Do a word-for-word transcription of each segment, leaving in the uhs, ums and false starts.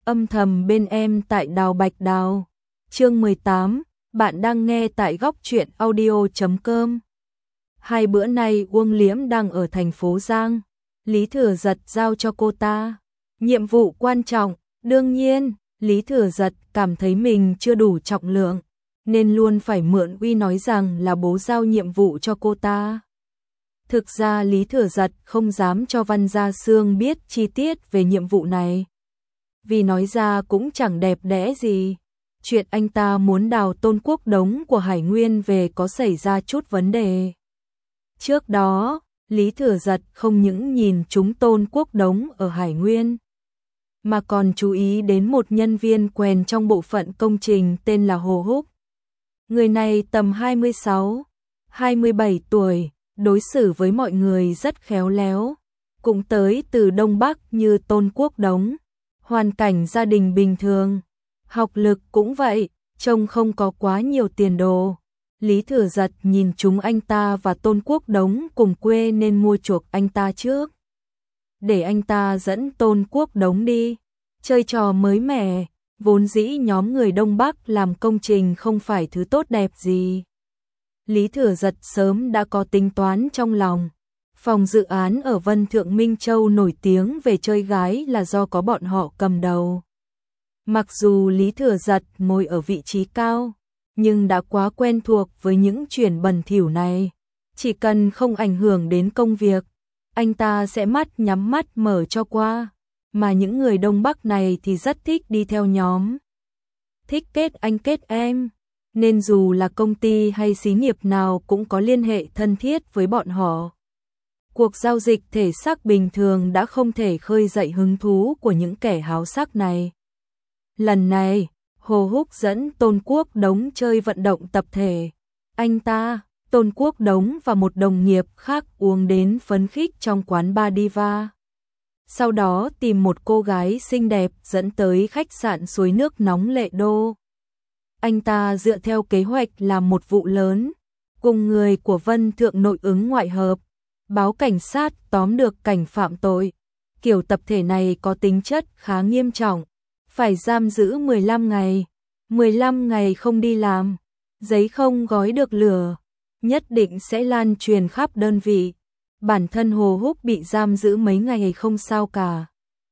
Âm thầm bên em tại Đào Bạch Đào. Chương mười tám, bạn đang nghe tại góc truyện audio chấm com. Hai bữa nay Uông Liễm đang ở thành phố Giang, Lý Thừa Giật giao cho cô ta nhiệm vụ quan trọng. Đương nhiên, Lý Thừa Giật cảm thấy mình chưa đủ trọng lượng, nên luôn phải mượn uy nói rằng là bố giao nhiệm vụ cho cô ta. Thực ra Lý Thừa Giật không dám cho Văn Gia Sương biết chi tiết về nhiệm vụ này, vì nói ra cũng chẳng đẹp đẽ gì. Chuyện anh ta muốn đào Tôn Quốc Đống của Hải Nguyên về có xảy ra chút vấn đề. Trước đó, Lý Thừa Giật không những nhìn trúng Tôn Quốc Đống ở Hải Nguyên, mà còn chú ý đến một nhân viên quèn trong bộ phận công trình tên là Hồ Húc. Người này tầm hai mươi sáu, hai mươi bảy tuổi, đối xử với mọi người rất khéo léo, cũng tới từ Đông Bắc như Tôn Quốc Đống. Hoàn cảnh gia đình bình thường, học lực cũng vậy, trông không có quá nhiều tiền đồ. Lý Thừa Giật nhìn chúng anh ta và Tôn Quốc Đống cùng quê nên mua chuộc anh ta trước, để anh ta dẫn Tôn Quốc Đống đi chơi trò mới mẻ. Vốn dĩ nhóm người Đông Bắc làm công trình không phải thứ tốt đẹp gì. Lý Thừa Giật sớm đã có tính toán trong lòng. Phòng dự án ở Vân Thượng Minh Châu nổi tiếng về chơi gái là do có bọn họ cầm đầu. Mặc dù Lý Thừa Giật ngồi ở vị trí cao, nhưng đã quá quen thuộc với những chuyện bẩn thỉu này. Chỉ cần không ảnh hưởng đến công việc, anh ta sẽ mắt nhắm mắt mở cho qua. Mà những người Đông Bắc này thì rất thích đi theo nhóm, thích kết anh kết em, nên dù là công ty hay xí nghiệp nào cũng có liên hệ thân thiết với bọn họ. Cuộc giao dịch thể xác bình thường đã không thể khơi dậy hứng thú của những kẻ háo sắc này. Lần này, Hồ Húc dẫn Tôn Quốc Đống chơi vận động tập thể. Anh ta, Tôn Quốc Đống và một đồng nghiệp khác uống đến phấn khích trong quán bar Diva. Sau đó tìm một cô gái xinh đẹp dẫn tới khách sạn suối nước nóng Lệ Đô. Anh ta dựa theo kế hoạch làm một vụ lớn, cùng người của Vân Thượng nội ứng ngoại hợp, báo cảnh sát tóm được cảnh phạm tội. Kiểu tập thể này có tính chất khá nghiêm trọng, phải giam giữ mười lăm ngày, mười lăm ngày không đi làm, giấy không gói được lửa, nhất định sẽ lan truyền khắp đơn vị. Bản thân Hồ Húc bị giam giữ mấy ngày không sao cả.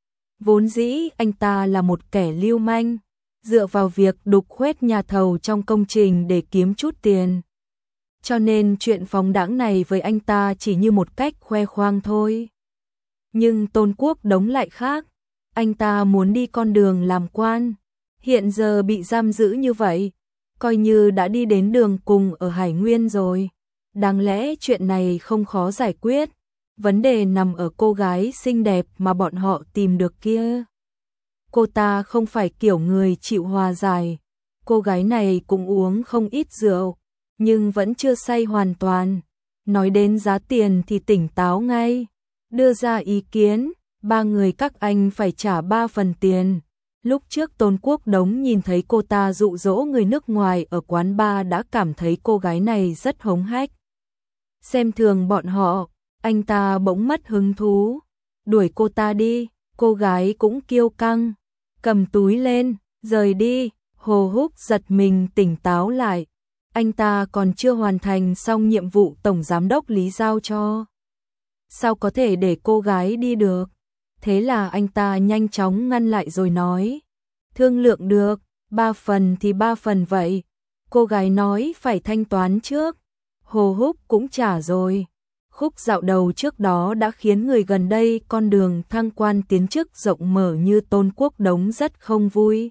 Vốn dĩ anh ta là một kẻ lưu manh, dựa vào việc đục khoét nhà thầu trong công trình để kiếm chút tiền. Cho nên chuyện phóng đãng này với anh ta chỉ như một cách khoe khoang thôi. Nhưng Tôn Quốc Đống lại khác, anh ta muốn đi con đường làm quan, hiện giờ bị giam giữ như vậy, coi như đã đi đến đường cùng ở Hải Nguyên rồi. Đáng lẽ chuyện này không khó giải quyết, vấn đề nằm ở cô gái xinh đẹp mà bọn họ tìm được kia. Cô ta không phải kiểu người chịu hòa giải, cô gái này cũng uống không ít rượu, nhưng vẫn chưa say hoàn toàn. Nói đến giá tiền thì tỉnh táo ngay, đưa ra ý kiến, ba người các anh phải trả ba phần tiền. Lúc trước Tôn Quốc Đống nhìn thấy cô ta dụ dỗ người nước ngoài ở quán bar đã cảm thấy cô gái này rất hống hách, xem thường bọn họ. Anh ta bỗng mất hứng thú, đuổi cô ta đi. Cô gái cũng kiêu căng, cầm túi lên, rời đi. Hồ Húc giật mình tỉnh táo lại, anh ta còn chưa hoàn thành xong nhiệm vụ Tổng Giám đốc Lý giao cho, sao có thể để cô gái đi được. Thế là anh ta nhanh chóng ngăn lại rồi nói, thương lượng được, ba phần thì ba phần vậy. Cô gái nói phải thanh toán trước, Hồ Húc cũng trả rồi. Khúc dạo đầu trước đó đã khiến người gần đây con đường thăng quan tiến chức rộng mở như Tôn Quốc Đống rất không vui.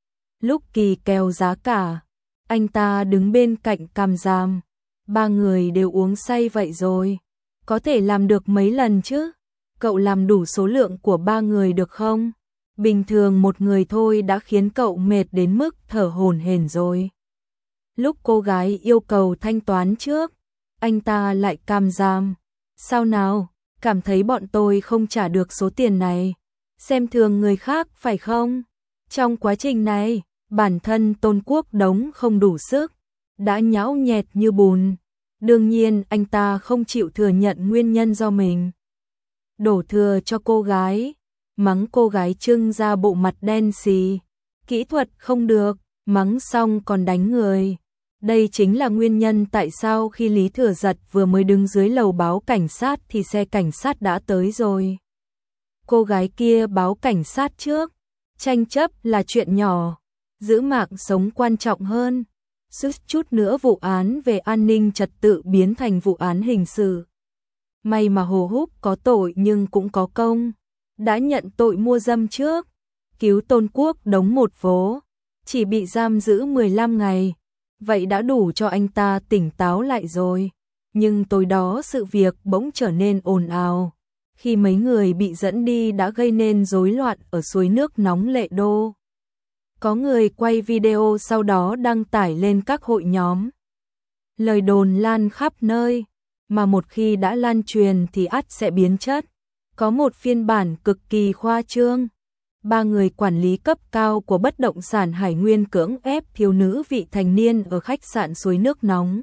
Lúc kỳ kèo giá cả, anh ta đứng bên cạnh cằm giàm, ba người đều uống say vậy rồi, có thể làm được mấy lần chứ? Cậu làm đủ số lượng của ba người được không? Bình thường một người thôi đã khiến cậu mệt đến mức thở hổn hển rồi. Lúc cô gái yêu cầu thanh toán trước, anh ta lại càm giàm, sao nào, cảm thấy bọn tôi không trả được số tiền này, xem thường người khác phải không? Trong quá trình này, bản thân Tôn Quốc Đống không đủ sức, đã nhão nhẹt như bùn. Đương nhiên anh ta không chịu thừa nhận nguyên nhân do mình đổ thừa cho cô gái, mắng cô gái trưng ra bộ mặt đen xì, kỹ thuật không được, mắng xong còn đánh người. Đây chính là nguyên nhân tại sao khi Lý Thừa Giật vừa mới đứng dưới lầu báo cảnh sát thì xe cảnh sát đã tới rồi. Cô gái kia báo cảnh sát trước, tranh chấp là chuyện nhỏ, giữ mạng sống quan trọng hơn. Suýt chút nữa vụ án về an ninh trật tự biến thành vụ án hình sự. May mà Hồ Húc có tội nhưng cũng có công, đã nhận tội mua dâm trước, cứu Tôn Quốc đống một vố, chỉ bị giam giữ mười lăm ngày. Vậy đã đủ cho anh ta tỉnh táo lại rồi. Nhưng tối đó sự việc bỗng trở nên ồn ào. Khi mấy người bị dẫn đi đã gây nên rối loạn ở suối nước nóng Lệ Đô. Có người quay video sau đó đăng tải lên các hội nhóm. Lời đồn lan khắp nơi, mà một khi đã lan truyền thì ắt sẽ biến chất. Có một phiên bản cực kỳ khoa trương. Ba người quản lý cấp cao của bất động sản Hải Nguyên cưỡng ép thiếu nữ vị thành niên ở khách sạn suối nước nóng.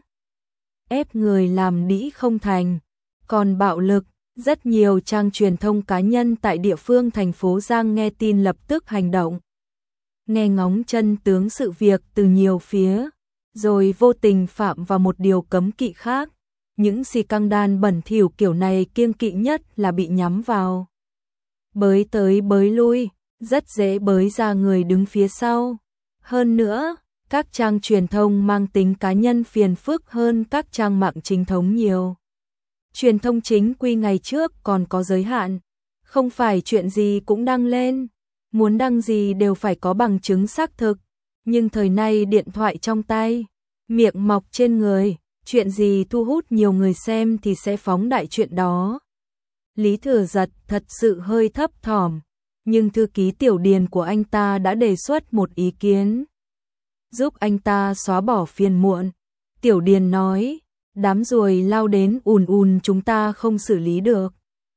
Ép người làm đĩ không thành, còn bạo lực. Rất nhiều trang truyền thông cá nhân tại địa phương thành phố Giang nghe tin lập tức hành động. Nghe ngóng chân tướng sự việc từ nhiều phía, rồi vô tình phạm vào một điều cấm kỵ khác. Những xì căng đan bẩn thỉu kiểu này kiêng kỵ nhất là bị nhắm vào. Bới tới bới lui, rất dễ bới ra người đứng phía sau. Hơn nữa, các trang truyền thông mang tính cá nhân phiền phức hơn các trang mạng chính thống nhiều. Truyền thông chính quy ngày trước còn có giới hạn, không phải chuyện gì cũng đăng lên, muốn đăng gì đều phải có bằng chứng xác thực, nhưng thời nay điện thoại trong tay, miệng mọc trên người, chuyện gì thu hút nhiều người xem thì sẽ phóng đại chuyện đó. Lý Thừa Giật thật sự hơi thấp thỏm, nhưng thư ký Tiểu Điền của anh ta đã đề xuất một ý kiến, giúp anh ta xóa bỏ phiền muộn. Tiểu Điền nói, đám ruồi lao đến ùn ùn chúng ta không xử lý được.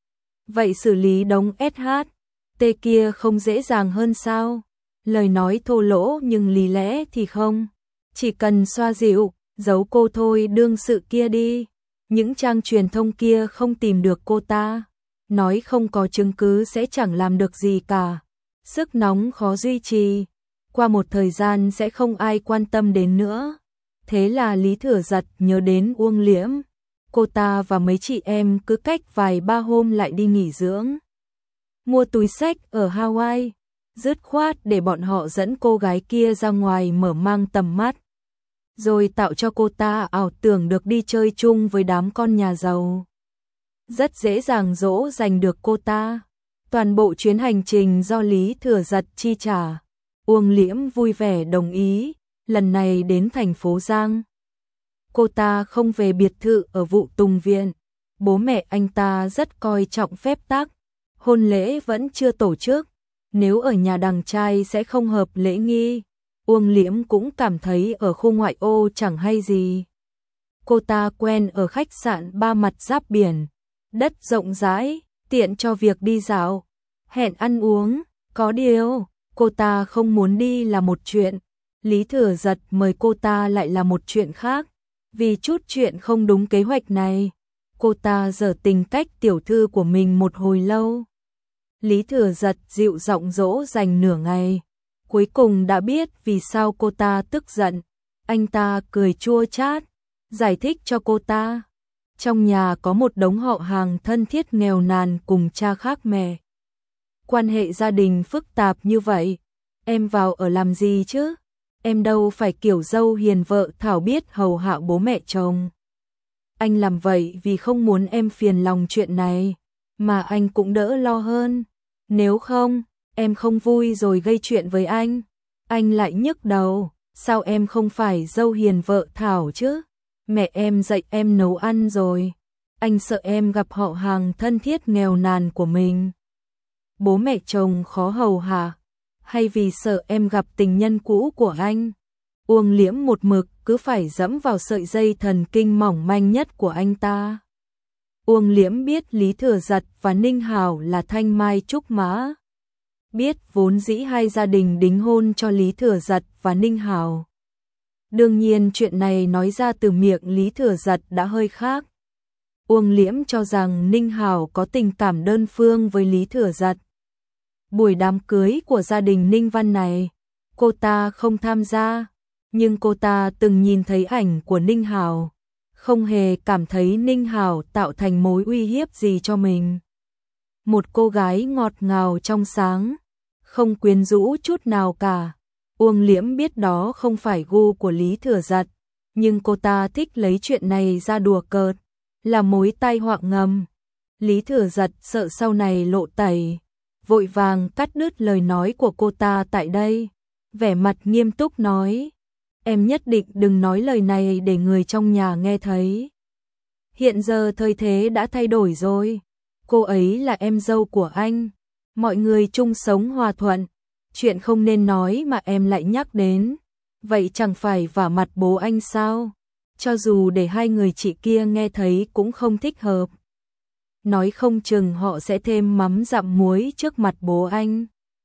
Vậy xử lý đống ét hát tê kia không dễ dàng hơn sao? Lời nói thô lỗ nhưng lý lẽ thì không. Chỉ cần xoa dịu, giấu cô thôi đương sự kia đi. Những trang truyền thông kia không tìm được cô ta. Nói không có chứng cứ sẽ chẳng làm được gì cả. Sức nóng khó duy trì. Qua một thời gian sẽ không ai quan tâm đến nữa. Thế là Lý Thừa Giật nhớ đến Uông Liễm. Cô ta và mấy chị em cứ cách vài ba hôm lại đi nghỉ dưỡng. Mua túi xách ở Hawaii. Dứt khoát để bọn họ dẫn cô gái kia ra ngoài mở mang tầm mắt. Rồi tạo cho cô ta ảo tưởng được đi chơi chung với đám con nhà giàu. Rất dễ dàng dỗ dành được cô ta. Toàn bộ chuyến hành trình do Lý Thừa Giật chi trả. Uông Liễm vui vẻ đồng ý. Lần này đến thành phố Giang. Cô ta không về biệt thự ở Vụ Tùng Viện. Bố mẹ anh ta rất coi trọng phép tắc. Hôn lễ vẫn chưa tổ chức. Nếu ở nhà đằng trai sẽ không hợp lễ nghi. Uông Liễm cũng cảm thấy ở khu ngoại ô chẳng hay gì. Cô ta quen ở khách sạn Ba Mặt giáp biển. Đất rộng rãi, tiện cho việc đi dạo. Hẹn ăn uống, có điều, cô ta không muốn đi là một chuyện. Lý Thừa Giật mời cô ta lại là một chuyện khác. Vì chút chuyện không đúng kế hoạch này, cô ta giở tình cách tiểu thư của mình một hồi lâu. Lý Thừa Giật dịu giọng dỗ dành nửa ngày. Cuối cùng đã biết vì sao cô ta tức giận. Anh ta cười chua chát, giải thích cho cô ta. Trong nhà có một đống họ hàng thân thiết nghèo nàn cùng cha khác mẹ. Quan hệ gia đình phức tạp như vậy, em vào ở làm gì chứ? Em đâu phải kiểu dâu hiền vợ thảo biết hầu hạ bố mẹ chồng. Anh làm vậy vì không muốn em phiền lòng chuyện này, mà anh cũng đỡ lo hơn. Nếu không, em không vui rồi gây chuyện với anh. Anh lại nhức đầu, sao em không phải dâu hiền vợ thảo chứ? Mẹ em dạy em nấu ăn rồi. Anh sợ em gặp họ hàng thân thiết nghèo nàn của mình. Bố mẹ chồng khó hầu hạ. Hay vì sợ em gặp tình nhân cũ của anh. Uông Liễm một mực cứ phải dẫm vào sợi dây thần kinh mỏng manh nhất của anh ta. Uông Liễm biết Lý Thừa Giật và Ninh Hảo là thanh mai trúc mã. Biết vốn dĩ hai gia đình đính hôn cho Lý Thừa Giật và Ninh Hảo. Đương nhiên chuyện này nói ra từ miệng Lý Thừa Giật đã hơi khác. Uông Liễm cho rằng Ninh Hảo có tình cảm đơn phương với Lý Thừa Giật. Buổi đám cưới của gia đình Ninh Văn này, cô ta không tham gia, nhưng cô ta từng nhìn thấy ảnh của Ninh Hảo, không hề cảm thấy Ninh Hảo tạo thành mối uy hiếp gì cho mình. Một cô gái ngọt ngào trong sáng, không quyến rũ chút nào cả. Uông Liễm biết đó không phải gu của Lý Thừa Giật, nhưng cô ta thích lấy chuyện này ra đùa cợt, là mối tai họa ngầm. Lý Thừa Giật sợ sau này lộ tẩy, vội vàng cắt đứt lời nói của cô ta tại đây, vẻ mặt nghiêm túc nói: "Em nhất định đừng nói lời này để người trong nhà nghe thấy. Hiện giờ thời thế đã thay đổi rồi, cô ấy là em dâu của anh, mọi người chung sống hòa thuận, chuyện không nên nói mà em lại nhắc đến, vậy chẳng phải vả mặt bố anh sao? Cho dù để hai người chị kia nghe thấy cũng không thích hợp. Nói không chừng họ sẽ thêm mắm dặm muối trước mặt bố anh."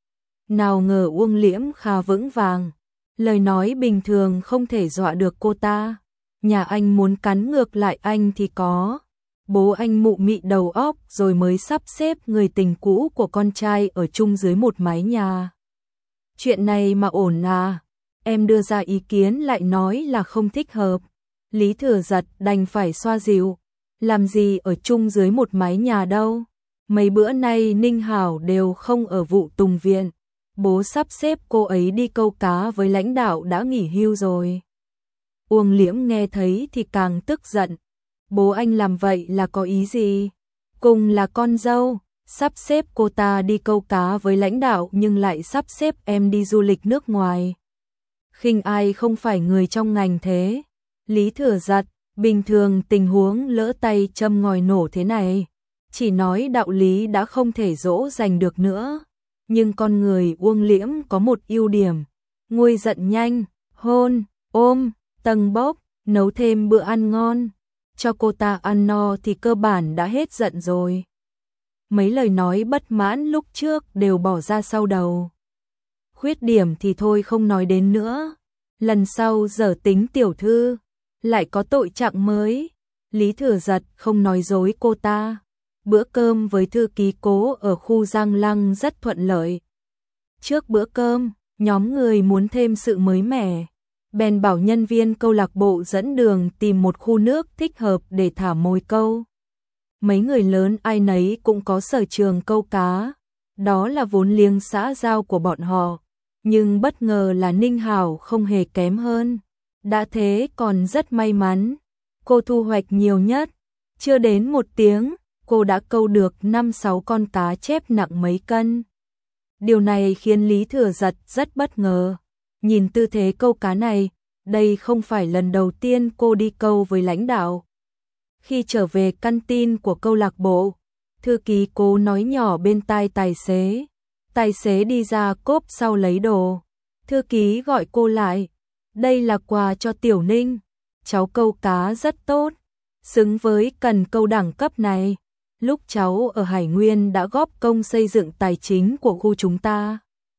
Nào ngờ Uông Liễm khá vững vàng, lời nói bình thường không thể dọa được cô ta. Nhà anh muốn cắn ngược lại anh thì có. Bố anh mụ mị đầu óc rồi mới sắp xếp người tình cũ của con trai ở chung dưới một mái nhà. Chuyện này mà ổn à? Em đưa ra ý kiến lại nói là không thích hợp. Lý Thừa Giật đành phải xoa dịu. Làm gì ở chung dưới một mái nhà đâu. Mấy bữa nay Ninh Hảo đều không ở vụ tùng viện. Bố sắp xếp cô ấy đi câu cá với lãnh đạo đã nghỉ hưu rồi. Uông Liễm nghe thấy thì càng tức giận. Bố anh làm vậy là có ý gì? Cùng là con dâu, sắp xếp cô ta đi câu cá với lãnh đạo nhưng lại sắp xếp em đi du lịch nước ngoài. Khinh ai không phải người trong ngành thế. Lý Thừa Giật, bình thường tình huống lỡ tay châm ngòi nổ thế này, chỉ nói đạo lý đã không thể dỗ dành được nữa. Nhưng con người Uông Liễm có một ưu điểm, nguôi giận nhanh, hôn, ôm, tầng bốc, nấu thêm bữa ăn ngon. Cho cô ta ăn no thì cơ bản đã hết giận rồi. Mấy lời nói bất mãn lúc trước đều bỏ ra sau đầu. Khuyết điểm thì thôi không nói đến nữa. Lần sau dở tính tiểu thư, lại có tội trạng mới. Lý Thừa Giật không nói dối cô ta. Bữa cơm với thư ký Cố ở khu Giang Lăng rất thuận lợi. Trước bữa cơm, nhóm người muốn thêm sự mới mẻ, bèn bảo nhân viên câu lạc bộ dẫn đường tìm một khu nước thích hợp để thả mồi câu. Mấy người lớn ai nấy cũng có sở trường câu cá, đó là vốn liếng xã giao của bọn họ, nhưng bất ngờ là Ninh Hảo không hề kém hơn. Đã thế còn rất may mắn, cô thu hoạch nhiều nhất, chưa đến một tiếng, cô đã câu được năm sáu con cá chép nặng mấy cân. Điều này khiến Lý Thừa Giật rất bất ngờ. Nhìn tư thế câu cá này, đây không phải lần đầu tiên cô đi câu với lãnh đạo. Khi trở về căn tin của câu lạc bộ, thư ký Cố nói nhỏ bên tai tài xế. Tài xế đi ra cốp sau lấy đồ. Thư ký gọi cô lại. Đây là quà cho Tiểu Ninh. Cháu câu cá rất tốt, xứng với cần câu đẳng cấp này. Lúc cháu ở Hải Nguyên đã góp công xây dựng tài chính của khu chúng ta.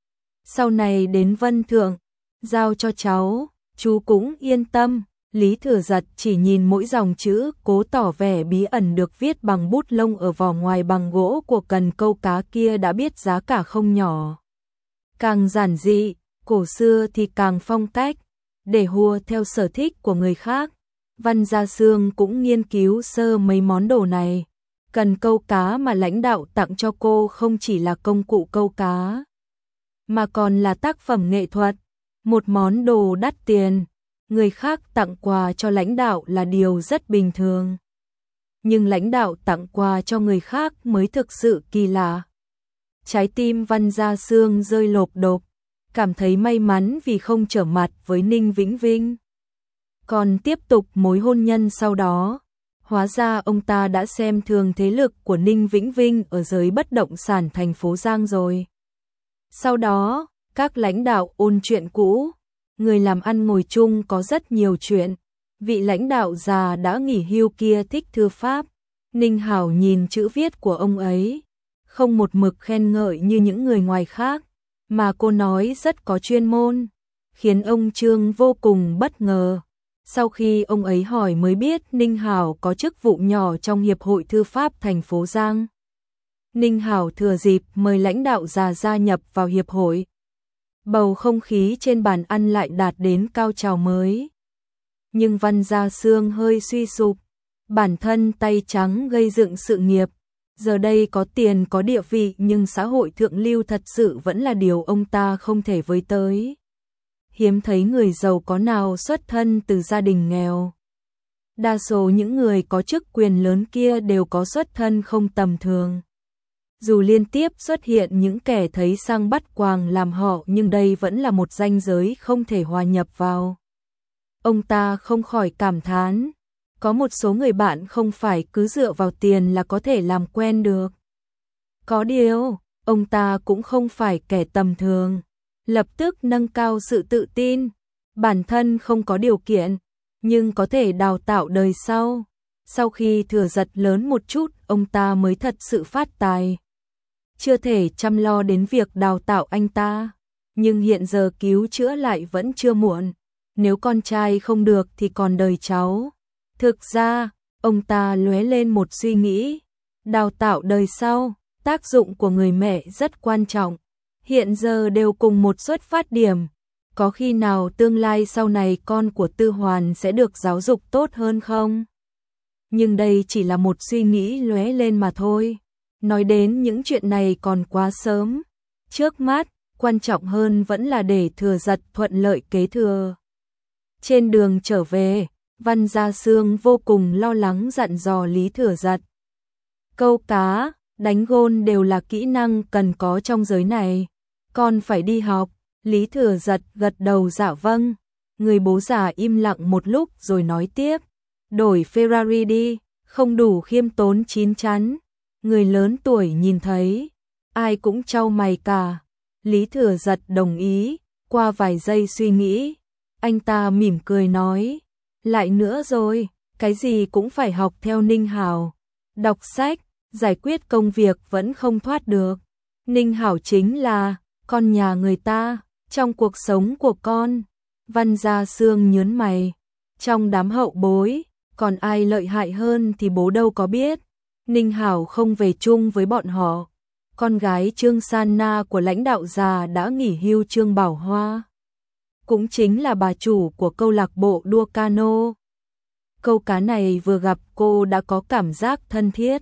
Sau này đến Vân Thượng, giao cho cháu, chú cũng yên tâm. Lý Thừa Giật chỉ nhìn mỗi dòng chữ Cố tỏ vẻ bí ẩn được viết bằng bút lông ở vỏ ngoài bằng gỗ của cần câu cá kia đã biết giá cả không nhỏ. Càng giản dị, cổ xưa thì càng phong cách, để hùa theo sở thích của người khác. Văn Gia Sương cũng nghiên cứu sơ mấy món đồ này. Cần câu cá mà lãnh đạo tặng cho cô không chỉ là công cụ câu cá, mà còn là tác phẩm nghệ thuật, một món đồ đắt tiền. Người khác tặng quà cho lãnh đạo là điều rất bình thường. Nhưng lãnh đạo tặng quà cho người khác mới thực sự kỳ lạ. Trái tim Văn Gia Sương rơi lộp đột, cảm thấy may mắn vì không trở mặt với Ninh Vĩnh Vinh. Còn tiếp tục mối hôn nhân sau đó, hóa ra ông ta đã xem thường thế lực của Ninh Vĩnh Vinh ở giới bất động sản thành phố Giang rồi. Sau đó, các lãnh đạo ôn chuyện cũ, người làm ăn ngồi chung có rất nhiều chuyện. Vị lãnh đạo già đã nghỉ hưu kia thích thư pháp. Ninh Hảo nhìn chữ viết của ông ấy, không một mực khen ngợi như những người ngoài khác, mà cô nói rất có chuyên môn, khiến ông Trương vô cùng bất ngờ. Sau khi ông ấy hỏi mới biết Ninh Hảo có chức vụ nhỏ trong Hiệp hội Thư pháp thành phố Giang. Ninh Hảo thừa dịp mời lãnh đạo già gia nhập vào hiệp hội. Bầu không khí trên bàn ăn lại đạt đến cao trào mới. Nhưng Văn Gia Sương hơi suy sụp, bản thân tay trắng gây dựng sự nghiệp, giờ đây có tiền có địa vị nhưng xã hội thượng lưu thật sự vẫn là điều ông ta không thể với tới. Hiếm thấy người giàu có nào xuất thân từ gia đình nghèo. Đa số những người có chức quyền lớn kia đều có xuất thân không tầm thường. Dù liên tiếp xuất hiện những kẻ thấy sang bắt quàng làm họ nhưng đây vẫn là một ranh giới không thể hòa nhập vào. Ông ta không khỏi cảm thán, có một số người bạn không phải cứ dựa vào tiền là có thể làm quen được. Có điều, ông ta cũng không phải kẻ tầm thường, lập tức nâng cao sự tự tin, bản thân không có điều kiện, nhưng có thể đào tạo đời sau. Sau khi thừa giật lớn một chút, ông ta mới thật sự phát tài. Chưa thể chăm lo đến việc đào tạo anh ta, nhưng hiện giờ cứu chữa lại vẫn chưa muộn. Nếu con trai không được thì còn đời cháu. Thực ra, ông ta lóe lên một suy nghĩ, đào tạo đời sau, tác dụng của người mẹ rất quan trọng. Hiện giờ đều cùng một xuất phát điểm, có khi nào tương lai sau này con của Tư Hoàn sẽ được giáo dục tốt hơn không? Nhưng đây chỉ là một suy nghĩ lóe lên mà thôi. Nói đến những chuyện này còn quá sớm. Trước mắt, quan trọng hơn vẫn là để Thừa Giật thuận lợi kế thừa. Trên đường trở về, Văn Gia Sương vô cùng lo lắng dặn dò Lý Thừa Giật. Câu cá, đánh gôn đều là kỹ năng cần có trong giới này. Con phải đi học. Lý Thừa Giật gật đầu dạ vâng. Người bố già im lặng một lúc rồi nói tiếp. Đổi Ferrari đi, không đủ khiêm tốn chín chắn. Người lớn tuổi nhìn thấy, ai cũng chau mày cả. Lý Thừa Giật đồng ý, qua vài giây suy nghĩ, anh ta mỉm cười nói, lại nữa rồi, cái gì cũng phải học theo Ninh Hảo. Đọc sách, giải quyết công việc vẫn không thoát được. Ninh Hảo chính là con nhà người ta, trong cuộc sống của con. Văn Gia Sương nhớn mày, trong đám hậu bối, còn ai lợi hại hơn thì bố đâu có biết. Ninh Hảo không về chung với bọn họ. Con gái Trương San Na của lãnh đạo già đã nghỉ hưu Trương Bảo Hoa, cũng chính là bà chủ của câu lạc bộ đua cano. Câu cá này vừa gặp cô đã có cảm giác thân thiết.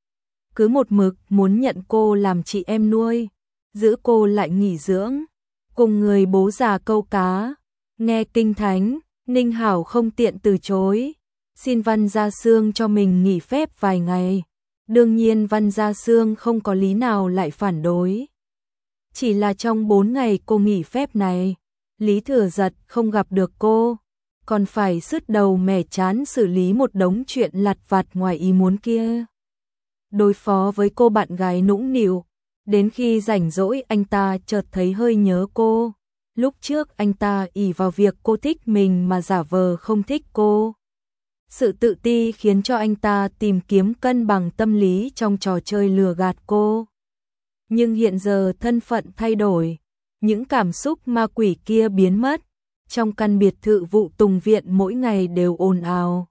Cứ một mực muốn nhận cô làm chị em nuôi, giữ cô lại nghỉ dưỡng, cùng người bố già câu cá. Nghe kinh thánh, Ninh Hảo không tiện từ chối, xin Văn Gia Sương cho mình nghỉ phép vài ngày. Đương nhiên Văn Gia Sương không có lý nào lại phản đối. Chỉ là trong bốn ngày cô nghỉ phép này, Lý Thừa Giật không gặp được cô, còn phải sứt đầu mẻ chán xử lý một đống chuyện lặt vặt ngoài ý muốn kia. Đối phó với cô bạn gái nũng nịu, đến khi rảnh rỗi anh ta chợt thấy hơi nhớ cô. Lúc trước anh ta ỷ vào việc cô thích mình mà giả vờ không thích cô. Sự tự ti khiến cho anh ta tìm kiếm cân bằng tâm lý trong trò chơi lừa gạt cô. Nhưng hiện giờ thân phận thay đổi, những cảm xúc ma quỷ kia biến mất. Trong căn biệt thự Vụ Tùng Viện mỗi ngày đều ồn ào.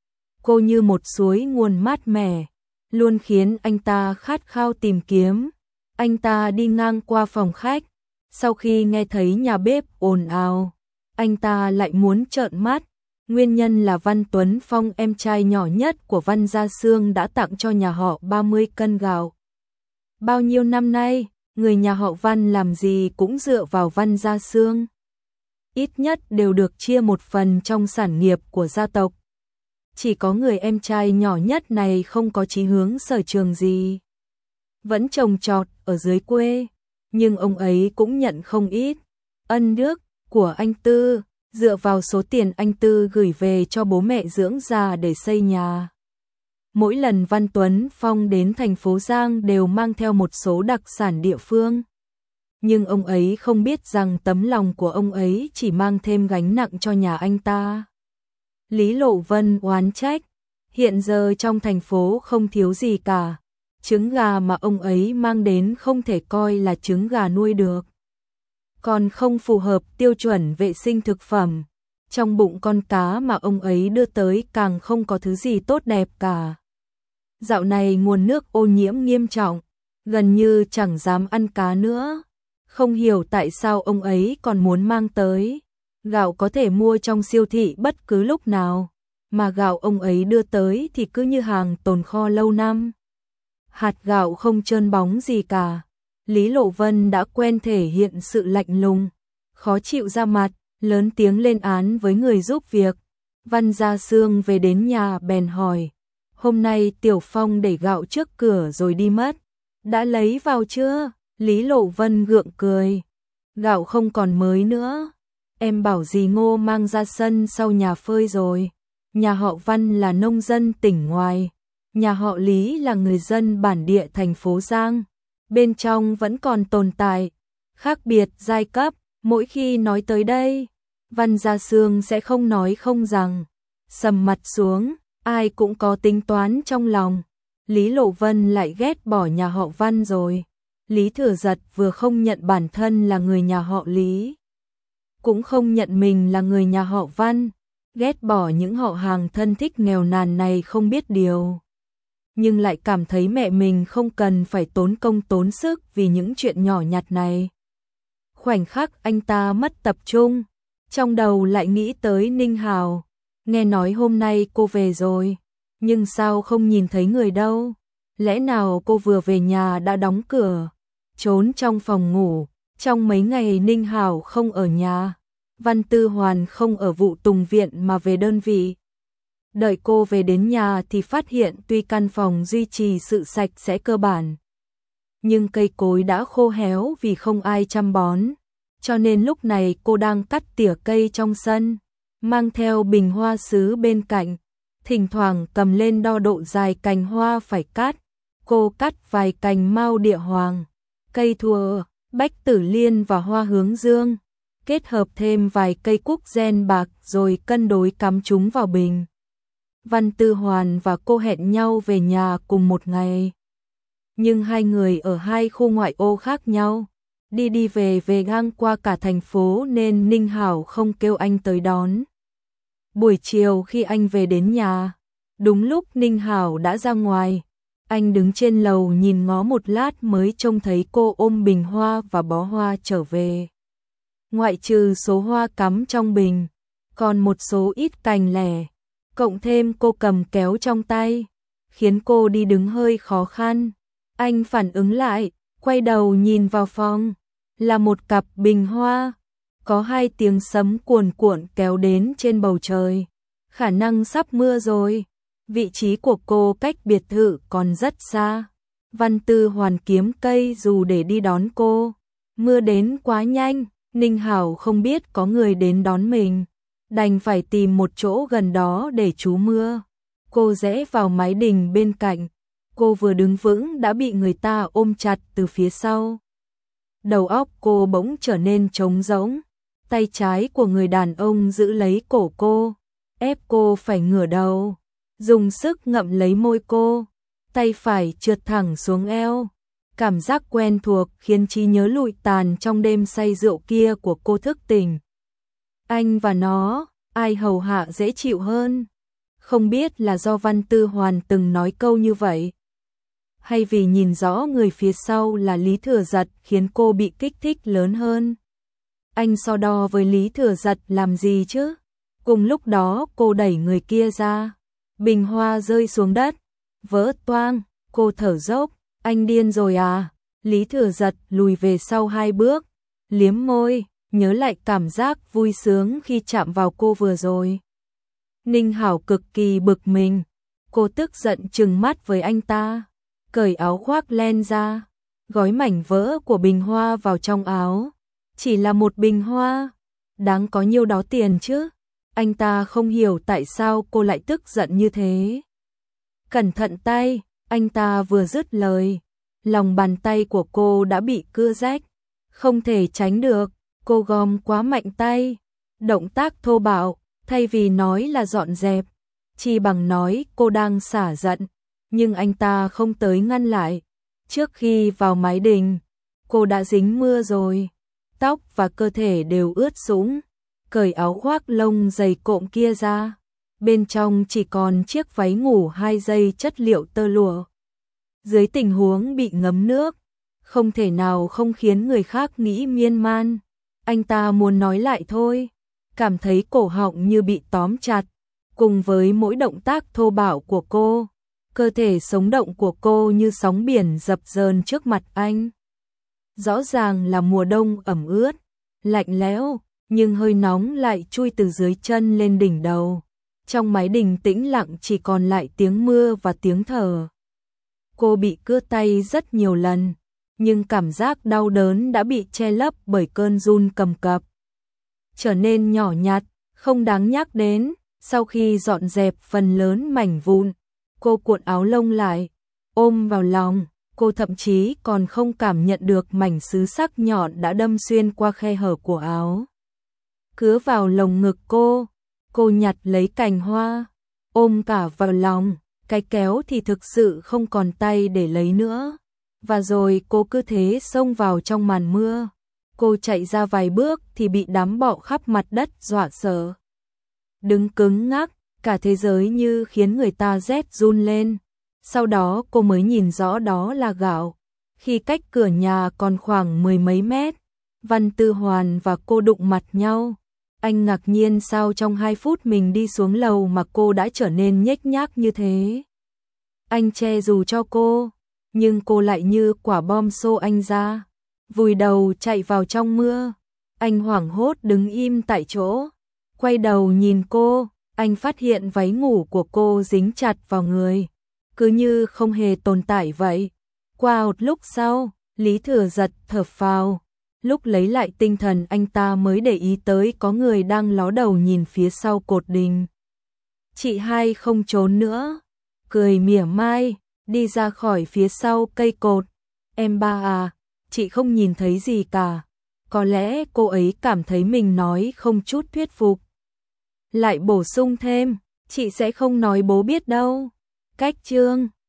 Cô như một suối nguồn mát mẻ, luôn khiến anh ta khát khao tìm kiếm. Anh ta đi ngang qua phòng khách, sau khi nghe thấy nhà bếp ồn ào, anh ta lại muốn trợn mắt. Nguyên nhân là Văn Tuấn Phong, em trai nhỏ nhất của Văn Gia Sương, đã tặng cho nhà họ ba mươi cân gạo. Bao nhiêu năm nay, người nhà họ Văn làm gì cũng dựa vào Văn Gia Sương. Ít nhất đều được chia một phần trong sản nghiệp của gia tộc. Chỉ có người em trai nhỏ nhất này không có chí hướng sở trường gì. Vẫn trồng trọt ở dưới quê, nhưng ông ấy cũng nhận không ít ân đức của anh Tư, dựa vào số tiền anh Tư gửi về cho bố mẹ dưỡng già để xây nhà. Mỗi lần Văn Tuấn Phong đến thành phố Giang đều mang theo một số đặc sản địa phương. Nhưng ông ấy không biết rằng tấm lòng của ông ấy chỉ mang thêm gánh nặng cho nhà anh ta. Lý Lộ Vân oán trách, hiện giờ trong thành phố không thiếu gì cả. Trứng gà mà ông ấy mang đến không thể coi là trứng gà nuôi được. Còn không phù hợp tiêu chuẩn vệ sinh thực phẩm. Trong bụng con cá mà ông ấy đưa tới càng không có thứ gì tốt đẹp cả. Dạo này nguồn nước ô nhiễm nghiêm trọng, gần như chẳng dám ăn cá nữa. Không hiểu tại sao ông ấy còn muốn mang tới. Gạo có thể mua trong siêu thị bất cứ lúc nào, mà gạo ông ấy đưa tới thì cứ như hàng tồn kho lâu năm. Hạt gạo không trơn bóng gì cả. Lý Lộ Vân đã quen thể hiện sự lạnh lùng, khó chịu ra mặt, lớn tiếng lên án với người giúp việc. Văn Gia Sương về đến nhà bèn hỏi, hôm nay Tiểu Phong để gạo trước cửa rồi đi mất, đã lấy vào chưa? Lý Lộ Vân gượng cười, gạo không còn mới nữa, em bảo dì Ngô mang ra sân sau nhà phơi rồi. Nhà họ Văn là nông dân tỉnh ngoài, nhà họ Lý là người dân bản địa thành phố Giang, bên trong vẫn còn tồn tại khác biệt giai cấp. Mỗi khi nói tới đây, Văn Gia Sương sẽ không nói không rằng, sầm mặt xuống, ai cũng có tính toán trong lòng. Lý Lộ Vân lại ghét bỏ nhà họ Văn rồi. Lý Thừa Giật vừa không nhận bản thân là người nhà họ Lý, cũng không nhận mình là người nhà họ Văn, ghét bỏ những họ hàng thân thích nghèo nàn này không biết điều. Nhưng lại cảm thấy mẹ mình không cần phải tốn công tốn sức vì những chuyện nhỏ nhặt này. Khoảnh khắc anh ta mất tập trung, trong đầu lại nghĩ tới Ninh Hào. Nghe nói hôm nay cô về rồi, nhưng sao không nhìn thấy người đâu? Lẽ nào cô vừa về nhà đã đóng cửa, trốn trong phòng ngủ? Trong mấy ngày Ninh Hào không ở nhà, Văn Tư Hoàn không ở vụ tùng viện mà về đơn vị. Đợi cô về đến nhà thì phát hiện tuy căn phòng duy trì sự sạch sẽ cơ bản, nhưng cây cối đã khô héo vì không ai chăm bón. Cho nên lúc này cô đang cắt tỉa cây trong sân, mang theo bình hoa sứ bên cạnh, thỉnh thoảng cầm lên đo độ dài cành hoa phải cắt. Cô cắt vài cành mao địa hoàng, cây thùa, bách tử liên và hoa hướng dương, kết hợp thêm vài cây cúc gen bạc rồi cân đối cắm chúng vào bình. Văn Tư Hoàn và cô hẹn nhau về nhà cùng một ngày, nhưng hai người ở hai khu ngoại ô khác nhau, đi đi về về ngang qua cả thành phố nên Ninh Hảo không kêu anh tới đón. Buổi chiều khi anh về đến nhà, đúng lúc Ninh Hảo đã ra ngoài, anh đứng trên lầu nhìn ngó một lát mới trông thấy cô ôm bình hoa và bó hoa trở về. Ngoại trừ số hoa cắm trong bình, còn một số ít cành lẻ, cộng thêm cô cầm kéo trong tay, khiến cô đi đứng hơi khó khăn. Anh phản ứng lại, quay đầu nhìn vào phòng, là một cặp bình hoa, có hai tiếng sấm cuồn cuộn kéo đến trên bầu trời, khả năng sắp mưa rồi. Vị trí của cô cách biệt thự còn rất xa. Văn Tư Hoàn kiếm cây dù để đi đón cô, mưa đến quá nhanh, Ninh Hảo không biết có người đến đón mình, đành phải tìm một chỗ gần đó để trú mưa. Cô rẽ vào mái đình bên cạnh, cô vừa đứng vững đã bị người ta ôm chặt từ phía sau. Đầu óc cô bỗng trở nên trống rỗng, tay trái của người đàn ông giữ lấy cổ cô, ép cô phải ngửa đầu, dùng sức ngậm lấy môi cô, tay phải trượt thẳng xuống eo. Cảm giác quen thuộc khiến trí nhớ lụi tàn trong đêm say rượu kia của cô thức tỉnh. Anh và nó, ai hầu hạ dễ chịu hơn? Không biết là do Văn Tư Hoàn từng nói câu như vậy, hay vì nhìn rõ người phía sau là Lý Thừa Giật khiến cô bị kích thích lớn hơn. Anh so đo với Lý Thừa Giật làm gì chứ? Cùng lúc đó cô đẩy người kia ra, bình hoa rơi xuống đất, vỡ toang, cô thở dốc. Anh điên rồi à? Lý Thừa Giật lùi về sau hai bước, liếm môi, nhớ lại cảm giác vui sướng khi chạm vào cô vừa rồi. Ninh Hảo cực kỳ bực mình, cô tức giận trừng mắt với anh ta, cởi áo khoác len ra, gói mảnh vỡ của bình hoa vào trong áo. Chỉ là một bình hoa, đáng có nhiêu đó tiền chứ? Anh ta không hiểu tại sao cô lại tức giận như thế. Cẩn thận tay, anh ta vừa dứt lời, lòng bàn tay của cô đã bị cưa rách, không thể tránh được, cô gom quá mạnh tay, động tác thô bạo, thay vì nói là dọn dẹp, chỉ bằng nói cô đang xả giận, nhưng anh ta không tới ngăn lại. Trước khi vào mái đình, cô đã dính mưa rồi, tóc và cơ thể đều ướt sũng, cởi áo khoác lông dày cộm kia ra, bên trong chỉ còn chiếc váy ngủ hai dây chất liệu tơ lụa. Dưới tình huống bị ngấm nước, không thể nào không khiến người khác nghĩ miên man. Anh ta muốn nói lại thôi, cảm thấy cổ họng như bị tóm chặt, cùng với mỗi động tác thô bạo của cô, cơ thể sống động của cô như sóng biển dập dờn trước mặt anh. Rõ ràng là mùa đông ẩm ướt, lạnh lẽo, nhưng hơi nóng lại chui từ dưới chân lên đỉnh đầu. Trong máy đình tĩnh lặng chỉ còn lại tiếng mưa và tiếng thở. Cô bị cưa tay rất nhiều lần, nhưng cảm giác đau đớn đã bị che lấp bởi cơn run cầm cập. Trở nên nhỏ nhặt, không đáng nhắc đến. Sau khi dọn dẹp phần lớn mảnh vụn, cô cuộn áo lông lại, ôm vào lòng. Cô thậm chí còn không cảm nhận được mảnh sứ sắc nhọn đã đâm xuyên qua khe hở của áo. Cứa vào lồng ngực cô, cô nhặt lấy cành hoa, ôm cả vào lòng, cái kéo thì thực sự không còn tay để lấy nữa. Và rồi cô cứ thế xông vào trong màn mưa. Cô chạy ra vài bước thì bị đám bọ khắp mặt đất dọa sợ. Đứng cứng ngắc, cả thế giới như khiến người ta rét run lên. Sau đó cô mới nhìn rõ đó là gạo. Khi cách cửa nhà còn khoảng mười mấy mét, Văn Tư Hoàn và cô đụng mặt nhau. Anh ngạc nhiên sao trong hai phút mình đi xuống lầu mà cô đã trở nên nhếch nhác như thế. Anh che dù cho cô, nhưng cô lại như quả bom xô anh ra, vùi đầu chạy vào trong mưa. Anh hoảng hốt đứng im tại chỗ, quay đầu nhìn cô, anh phát hiện váy ngủ của cô dính chặt vào người, cứ như không hề tồn tại vậy. Qua một lúc sau, Lý Thừa Giật thở phào, lúc lấy lại tinh thần anh ta mới để ý tới có người đang ló đầu nhìn phía sau cột đình. Chị hai không trốn nữa, cười mỉa mai, đi ra khỏi phía sau cây cột. Em ba à, chị không nhìn thấy gì cả. Có lẽ cô ấy cảm thấy mình nói không chút thuyết phục. Lại bổ sung thêm, chị sẽ không nói bố biết đâu. Cách chương